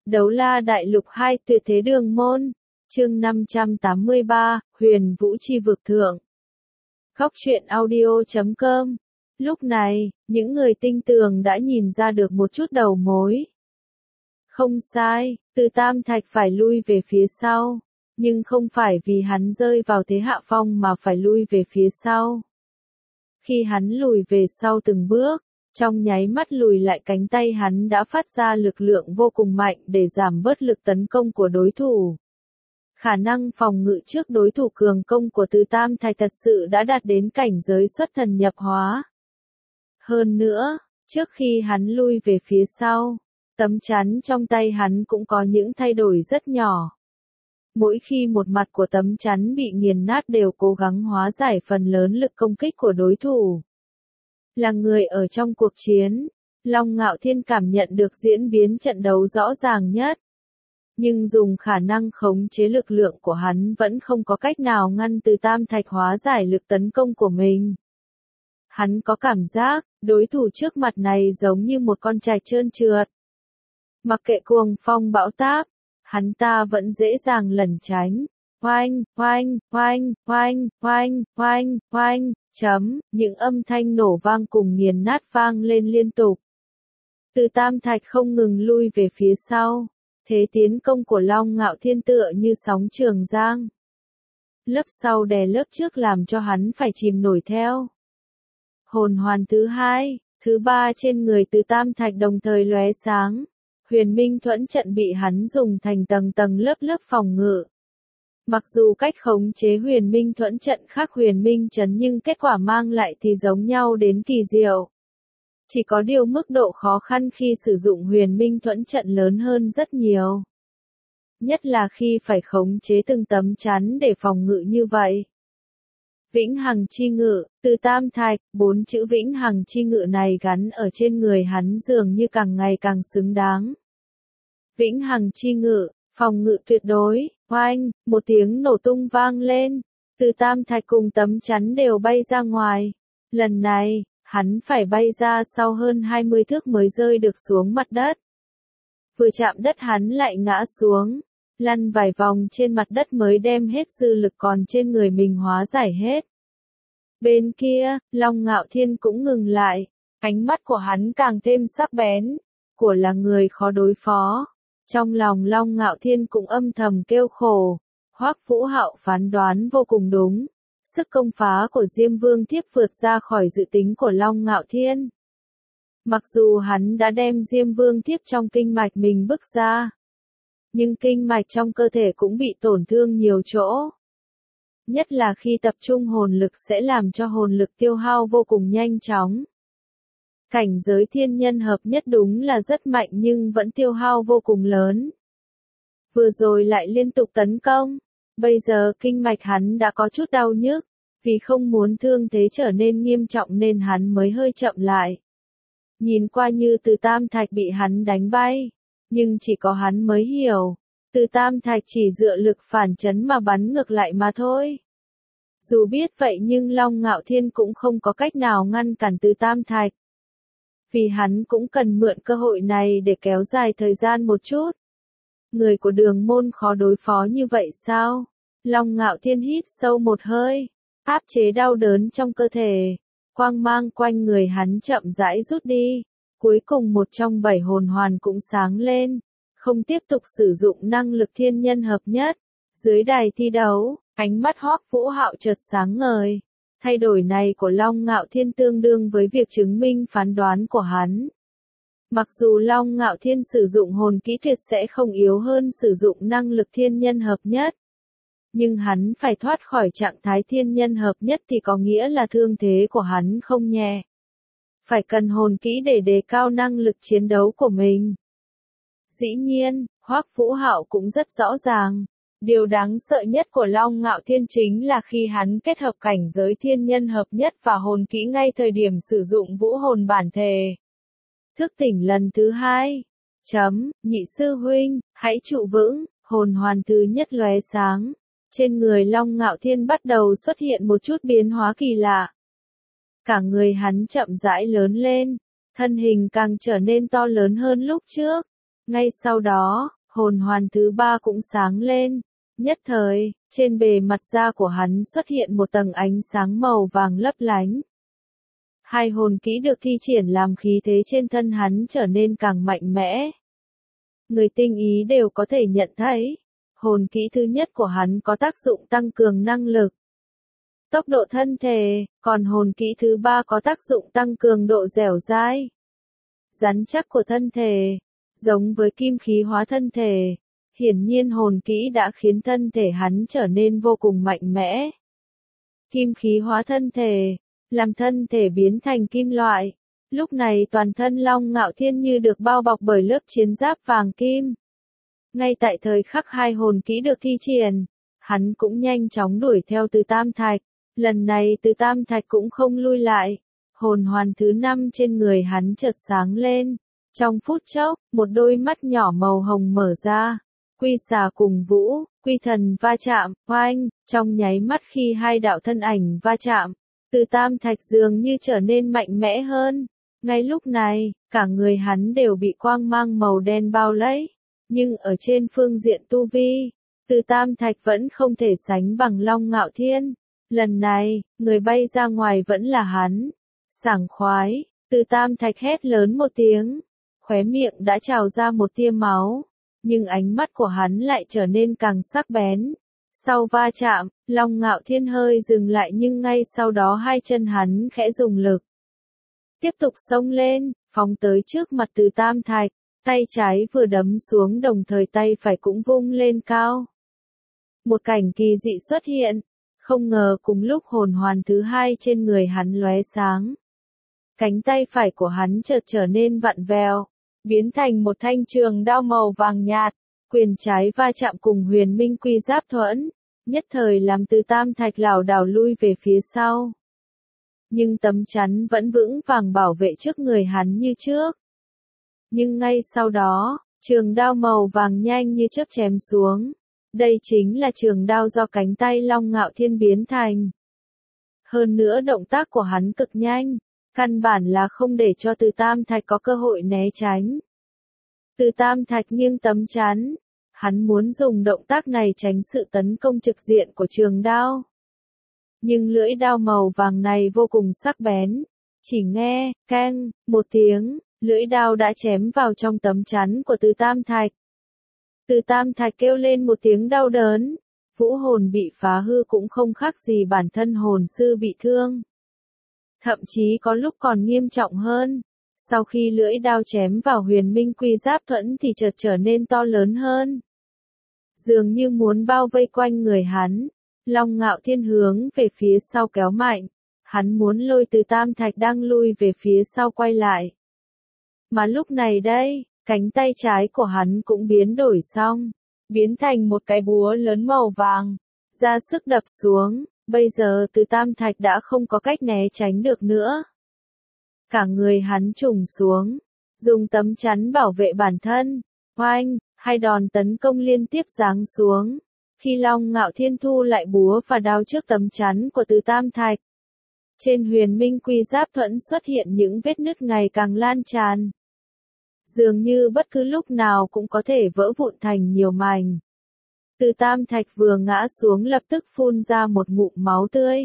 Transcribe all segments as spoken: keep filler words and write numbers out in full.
Đấu La Đại Lục hai Tuyệt Thế Đường Môn, chương năm trăm tám mươi ba, Huyền Vũ Chi Vực Thượng. Góc truyện audio chấm com. Lúc này, những người tinh tường đã nhìn ra được một chút đầu mối. Không sai, Từ Tam Thạch phải lui về phía sau, nhưng không phải vì hắn rơi vào thế hạ phong mà phải lui về phía sau. Khi hắn lùi về sau từng bước, trong nháy mắt lùi lại cánh tay hắn đã phát ra lực lượng vô cùng mạnh để giảm bớt lực tấn công của đối thủ. Khả năng phòng ngự trước đối thủ cường công của Từ Tam Thạch thật sự đã đạt đến cảnh giới xuất thần nhập hóa. Hơn nữa, trước khi hắn lui về phía sau, tấm chắn trong tay hắn cũng có những thay đổi rất nhỏ. Mỗi khi một mặt của tấm chắn bị nghiền nát đều cố gắng hóa giải phần lớn lực công kích của đối thủ. Là người ở trong cuộc chiến, Long Ngạo Thiên cảm nhận được diễn biến trận đấu rõ ràng nhất. Nhưng dùng khả năng khống chế lực lượng của hắn vẫn không có cách nào ngăn Từ Tam Thạch hóa giải lực tấn công của mình. Hắn có cảm giác, đối thủ trước mặt này giống như một con trạch trơn trượt. Mặc kệ cuồng phong bão táp, hắn ta vẫn dễ dàng lẩn tránh. Oanh, oanh, oanh, oanh, oanh, oanh, oanh, chấm, những âm thanh nổ vang cùng nghiền nát vang lên liên tục. Từ Tam Thạch không ngừng lui về phía sau, thế tiến công của Long Ngạo Thiên tựa như sóng Trường Giang. Lớp sau đè lớp trước làm cho hắn phải chìm nổi theo. Hồn hoàn thứ hai, thứ ba trên người Từ Tam Thạch đồng thời lóe sáng. Huyền Minh Thuẫn trận bị hắn dùng thành tầng tầng lớp lớp phòng ngự. Mặc dù cách khống chế Huyền Minh Thuẫn trận khác Huyền Minh Chấn nhưng kết quả mang lại thì giống nhau đến kỳ diệu. Chỉ có điều mức độ khó khăn khi sử dụng Huyền Minh Thuẫn trận lớn hơn rất nhiều. Nhất là khi phải khống chế từng tấm chắn để phòng ngự như vậy. Vĩnh Hằng Chi Ngự, Từ Tam Thạch, bốn chữ Vĩnh Hằng Chi Ngự này gắn ở trên người hắn dường như càng ngày càng xứng đáng. Vĩnh Hằng Chi Ngự, phòng ngự tuyệt đối, oanh, một tiếng nổ tung vang lên, Từ Tam Thạch cùng tấm chắn đều bay ra ngoài. Lần này, hắn phải bay ra sau hơn hai mươi thước mới rơi được xuống mặt đất. Vừa chạm đất hắn lại ngã xuống, lăn vài vòng trên mặt đất mới đem hết dư lực còn trên người mình hóa giải hết. Bên kia, Long Ngạo Thiên cũng ngừng lại, ánh mắt của hắn càng thêm sắc bén, của là người khó đối phó. Trong lòng Long Ngạo Thiên cũng âm thầm kêu khổ, Hoắc Vũ Hạo phán đoán vô cùng đúng. Sức công phá của Diêm Vương Thiếp vượt ra khỏi dự tính của Long Ngạo Thiên. Mặc dù hắn đã đem Diêm Vương Thiếp trong kinh mạch mình bức ra, nhưng kinh mạch trong cơ thể cũng bị tổn thương nhiều chỗ. Nhất là khi tập trung hồn lực sẽ làm cho hồn lực tiêu hao vô cùng nhanh chóng. Cảnh giới thiên nhân hợp nhất đúng là rất mạnh nhưng vẫn tiêu hao vô cùng lớn. Vừa rồi lại liên tục tấn công. Bây giờ kinh mạch hắn đã có chút đau nhức, vì không muốn thương thế trở nên nghiêm trọng nên hắn mới hơi chậm lại. Nhìn qua như Từ Tam Thạch bị hắn đánh bay, nhưng chỉ có hắn mới hiểu, Từ Tam Thạch chỉ dựa lực phản chấn mà bắn ngược lại mà thôi. Dù biết vậy nhưng Long Ngạo Thiên cũng không có cách nào ngăn cản Từ Tam Thạch. Vì hắn cũng cần mượn cơ hội này để kéo dài thời gian một chút. Người của Đường Môn khó đối phó như vậy sao? Long Ngạo Thiên hít sâu một hơi, áp chế đau đớn trong cơ thể, quang mang quanh người hắn chậm rãi rút đi, cuối cùng một trong bảy hồn hoàn cũng sáng lên, không tiếp tục sử dụng năng lực thiên nhân hợp nhất. Dưới đài thi đấu, ánh mắt Hoắc Vũ Hạo chợt sáng ngời, thay đổi này của Long Ngạo Thiên tương đương với việc chứng minh phán đoán của hắn. Mặc dù Long Ngạo Thiên sử dụng hồn kỹ tuyệt sẽ không yếu hơn sử dụng năng lực thiên nhân hợp nhất. Nhưng hắn phải thoát khỏi trạng thái thiên nhân hợp nhất thì có nghĩa là thương thế của hắn không nhẹ. Phải cần hồn kỹ để đề cao năng lực chiến đấu của mình. Dĩ nhiên, Hoắc Vũ Hạo cũng rất rõ ràng. Điều đáng sợ nhất của Long Ngạo Thiên chính là khi hắn kết hợp cảnh giới thiên nhân hợp nhất và hồn kỹ ngay thời điểm sử dụng vũ hồn bản thể. Thức tỉnh lần thứ hai. Chấm, nhị sư huynh, hãy trụ vững, hồn hoàn thứ nhất lóe sáng. Trên người Long Ngạo Thiên bắt đầu xuất hiện một chút biến hóa kỳ lạ. Cả người hắn chậm rãi lớn lên, thân hình càng trở nên to lớn hơn lúc trước. Ngay sau đó, hồn hoàn thứ ba cũng sáng lên. Nhất thời, trên bề mặt da của hắn xuất hiện một tầng ánh sáng màu vàng lấp lánh. Hai hồn kỹ được thi triển làm khí thế trên thân hắn trở nên càng mạnh mẽ. Người tinh ý đều có thể nhận thấy, hồn kỹ thứ nhất của hắn có tác dụng tăng cường năng lực, tốc độ thân thể, còn hồn kỹ thứ ba có tác dụng tăng cường độ dẻo dai, rắn chắc của thân thể, giống với kim khí hóa thân thể. Hiển nhiên hồn kỹ đã khiến thân thể hắn trở nên vô cùng mạnh mẽ. Kim khí hóa thân thể, làm thân thể biến thành kim loại. Lúc này toàn thân Long Ngạo Thiên như được bao bọc bởi lớp chiến giáp vàng kim. Ngay tại thời khắc hai hồn kỹ được thi triển, hắn cũng nhanh chóng đuổi theo Từ Tam Thạch. Lần này Từ Tam Thạch cũng không lui lại. Hồn hoàn thứ năm trên người hắn chợt sáng lên. Trong phút chốc, một đôi mắt nhỏ màu hồng mở ra. Quy xà cùng vũ, quy thần va chạm, oanh, trong nháy mắt khi hai đạo thân ảnh va chạm, Từ Tam Thạch dường như trở nên mạnh mẽ hơn. Ngay lúc này, cả người hắn đều bị quang mang màu đen bao lấy, nhưng ở trên phương diện tu vi, Từ Tam Thạch vẫn không thể sánh bằng Long Ngạo Thiên. Lần này, người bay ra ngoài vẫn là hắn. Sảng khoái, Từ Tam Thạch hét lớn một tiếng, khóe miệng đã trào ra một tia máu. Nhưng ánh mắt của hắn lại trở nên càng sắc bén. Sau va chạm, Long Ngạo Thiên hơi dừng lại nhưng ngay sau đó hai chân hắn khẽ dùng lực. Tiếp tục xông lên, phóng tới trước mặt Từ Tam Thạch, tay trái vừa đấm xuống đồng thời tay phải cũng vung lên cao. Một cảnh kỳ dị xuất hiện, không ngờ cùng lúc hồn hoàn thứ hai trên người hắn lóe sáng. Cánh tay phải của hắn chợt trở nên vặn vẹo, biến thành một thanh trường đao màu vàng nhạt, quyền trái va chạm cùng huyền minh quy giáp thuẫn, nhất thời làm Từ Tam Thạch lảo đảo lui về phía sau. Nhưng tấm chắn vẫn vững vàng bảo vệ trước người hắn như trước. Nhưng ngay sau đó, trường đao màu vàng nhanh như chớp chém xuống. Đây chính là trường đao do cánh tay Long Ngạo Thiên biến thành. Hơn nữa động tác của hắn cực nhanh. Căn bản là không để cho Từ Tam Thạch có cơ hội né tránh. Từ Tam Thạch nghiêng tấm chắn. Hắn muốn dùng động tác này tránh sự tấn công trực diện của trường đao. Nhưng lưỡi đao màu vàng này vô cùng sắc bén. Chỉ nghe, keng, một tiếng, lưỡi đao đã chém vào trong tấm chắn của Từ Tam Thạch. Từ Tam Thạch kêu lên một tiếng đau đớn. Vũ hồn bị phá hư cũng không khác gì bản thân hồn sư bị thương. Thậm chí có lúc còn nghiêm trọng hơn. Sau khi lưỡi đao chém vào huyền minh quy giáp thuẫn thì chợt trở nên to lớn hơn. Dường như muốn bao vây quanh người hắn. Long Ngạo Thiên hướng về phía sau kéo mạnh. Hắn muốn lôi Từ Tam Thạch đang lui về phía sau quay lại. Mà lúc này đây, cánh tay trái của hắn cũng biến đổi xong. Biến thành một cái búa lớn màu vàng. Ra sức đập xuống. Bây giờ Từ Tam Thạch đã không có cách né tránh được nữa. Cả người hắn trùng xuống, dùng tấm chắn bảo vệ bản thân. Oanh, hai đòn tấn công liên tiếp giáng xuống. Khi Long Ngạo Thiên thu lại búa và đao trước tấm chắn của Từ Tam Thạch, trên huyền minh quy giáp thuẫn xuất hiện những vết nứt ngày càng lan tràn. Dường như bất cứ lúc nào cũng có thể vỡ vụn thành nhiều mảnh. Từ Tam Thạch vừa ngã xuống lập tức phun ra một ngụm máu tươi.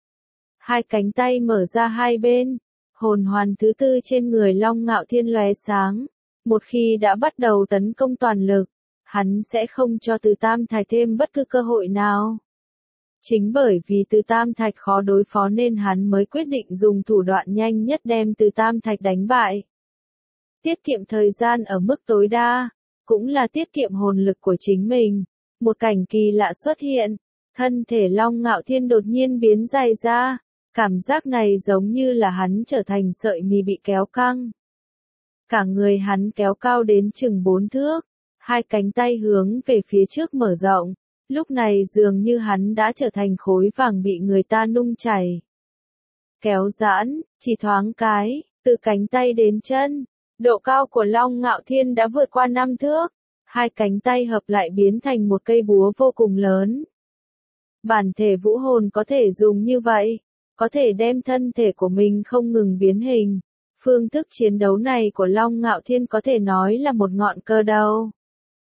Hai cánh tay mở ra hai bên, hồn hoàn thứ tư trên người Long Ngạo Thiên lóe sáng. Một khi đã bắt đầu tấn công toàn lực, hắn sẽ không cho Từ Tam Thạch thêm bất cứ cơ hội nào. Chính bởi vì Từ Tam Thạch khó đối phó nên hắn mới quyết định dùng thủ đoạn nhanh nhất đem Từ Tam Thạch đánh bại. Tiết kiệm thời gian ở mức tối đa, cũng là tiết kiệm hồn lực của chính mình. Một cảnh kỳ lạ xuất hiện, thân thể Long Ngạo Thiên đột nhiên biến dài ra, cảm giác này giống như là hắn trở thành sợi mì bị kéo căng. Cả người hắn kéo cao đến chừng bốn thước, hai cánh tay hướng về phía trước mở rộng, lúc này dường như hắn đã trở thành khối vàng bị người ta nung chảy. Kéo giãn, chỉ thoáng cái, từ cánh tay đến chân, độ cao của Long Ngạo Thiên đã vượt qua năm thước. Hai cánh tay hợp lại biến thành một cây búa vô cùng lớn. Bản thể vũ hồn có thể dùng như vậy, có thể đem thân thể của mình không ngừng biến hình. Phương thức chiến đấu này của Long Ngạo Thiên có thể nói là một ngọn cờ đầu.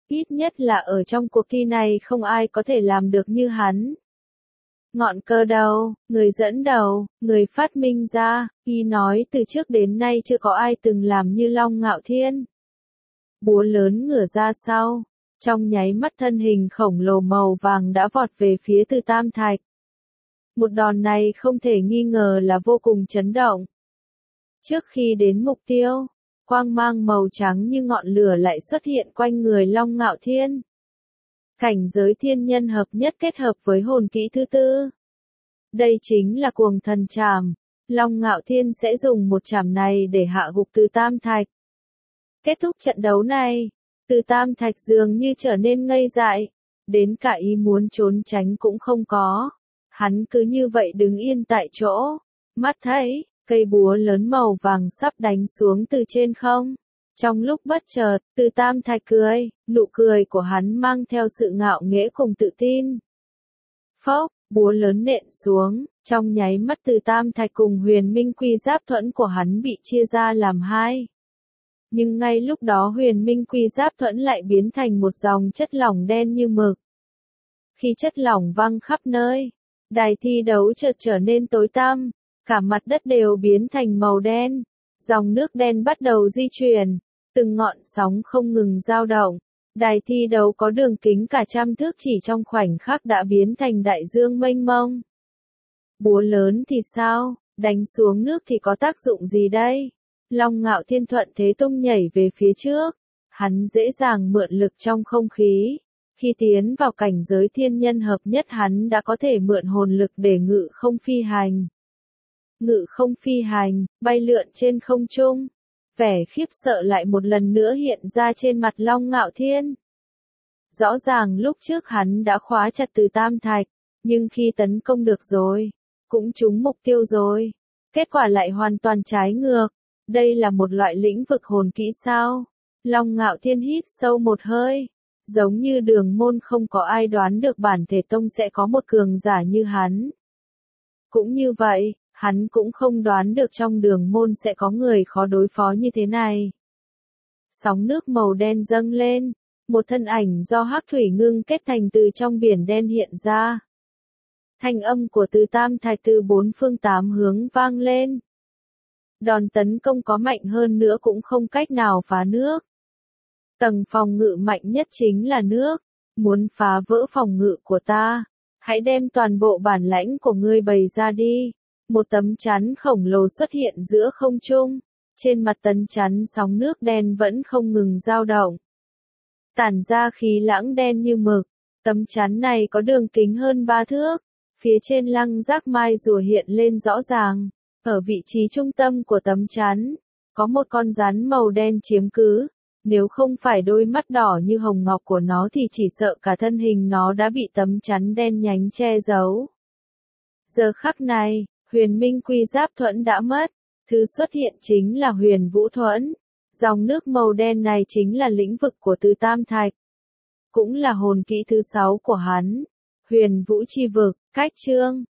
Ít nhất là ở trong cuộc thi này không ai có thể làm được như hắn. Ngọn cờ đầu, người dẫn đầu, người phát minh ra, y nói từ trước đến nay chưa có ai từng làm như Long Ngạo Thiên. Búa lớn ngửa ra sau, trong nháy mắt thân hình khổng lồ màu vàng đã vọt về phía Từ Tam Thạch. Một đòn này không thể nghi ngờ là vô cùng chấn động. Trước khi đến mục tiêu, quang mang màu trắng như ngọn lửa lại xuất hiện quanh người Long Ngạo Thiên. Cảnh giới thiên nhân hợp nhất kết hợp với hồn kỹ thứ tư. Đây chính là cuồng thần trảm. Long Ngạo Thiên sẽ dùng một trảm này để hạ gục Từ Tam Thạch. Kết thúc trận đấu này, Từ Tam Thạch dường như trở nên ngây dại, đến cả ý muốn trốn tránh cũng không có. Hắn cứ như vậy đứng yên tại chỗ, mắt thấy, cây búa lớn màu vàng sắp đánh xuống từ trên không. Trong lúc bất chợt, Từ Tam Thạch cười, nụ cười của hắn mang theo sự ngạo nghễ cùng tự tin. Phốc, búa lớn nện xuống, trong nháy mắt Từ Tam Thạch cùng Huyền Minh Quy Giáp Thuẫn của hắn bị chia ra làm hai. Nhưng ngay lúc đó Huyền Minh Quy Giáp Thuẫn lại biến thành một dòng chất lỏng đen như mực. Khi chất lỏng văng khắp nơi, đài thi đấu chợt trở nên tối tăm, cả mặt đất đều biến thành màu đen. Dòng nước đen bắt đầu di chuyển, từng ngọn sóng không ngừng dao động. Đài thi đấu có đường kính cả trăm thước chỉ trong khoảnh khắc đã biến thành đại dương mênh mông. Búa lớn thì sao, đánh xuống nước thì có tác dụng gì đây? Long Ngạo Thiên thuận thế tung nhảy về phía trước. Hắn dễ dàng mượn lực trong không khí. Khi tiến vào cảnh giới thiên nhân hợp nhất hắn đã có thể mượn hồn lực để ngự không phi hành. Ngự không phi hành, bay lượn trên không trung. Vẻ khiếp sợ lại một lần nữa hiện ra trên mặt Long Ngạo Thiên. Rõ ràng lúc trước hắn đã khóa chặt Từ Tam Thạch, nhưng khi tấn công được rồi, cũng trúng mục tiêu rồi. Kết quả lại hoàn toàn trái ngược. Đây là một loại lĩnh vực hồn kỹ sao? Long Ngạo Thiên hít sâu một hơi. Giống như Đường Môn không có ai đoán được bản thể tông sẽ có một cường giả như hắn. Cũng như vậy, hắn cũng không đoán được trong Đường Môn sẽ có người khó đối phó như thế này. Sóng nước màu đen dâng lên, một thân ảnh do hắc thủy ngưng kết thành từ trong biển đen hiện ra. Thanh âm của Từ Tam Thạch từ bốn phương tám hướng vang lên. Đòn tấn công có mạnh hơn nữa cũng không cách nào phá nước. Tầng phòng ngự mạnh nhất chính là nước. Muốn phá vỡ phòng ngự của ta, hãy đem toàn bộ bản lãnh của ngươi bày ra đi. Một tấm chắn khổng lồ xuất hiện giữa không trung. Trên mặt tấm chắn sóng nước đen vẫn không ngừng dao động. Tản ra khí lãng đen như mực. Tấm chắn này có đường kính hơn ba thước. Phía trên lăng giác mai rùa hiện lên rõ ràng. Ở vị trí trung tâm của tấm chắn, có một con rắn màu đen chiếm cứ. Nếu không phải đôi mắt đỏ như hồng ngọc của nó thì chỉ sợ cả thân hình nó đã bị tấm chắn đen nhánh che giấu. Giờ khắc này, Huyền Minh Quy Giáp Thuẫn đã mất. Thứ xuất hiện chính là Huyền Vũ Thuẫn. Dòng nước màu đen này chính là lĩnh vực của Từ Tam Thạch. Cũng là hồn kỹ thứ sáu của hắn. Huyền Vũ Chi Vực, cách chương.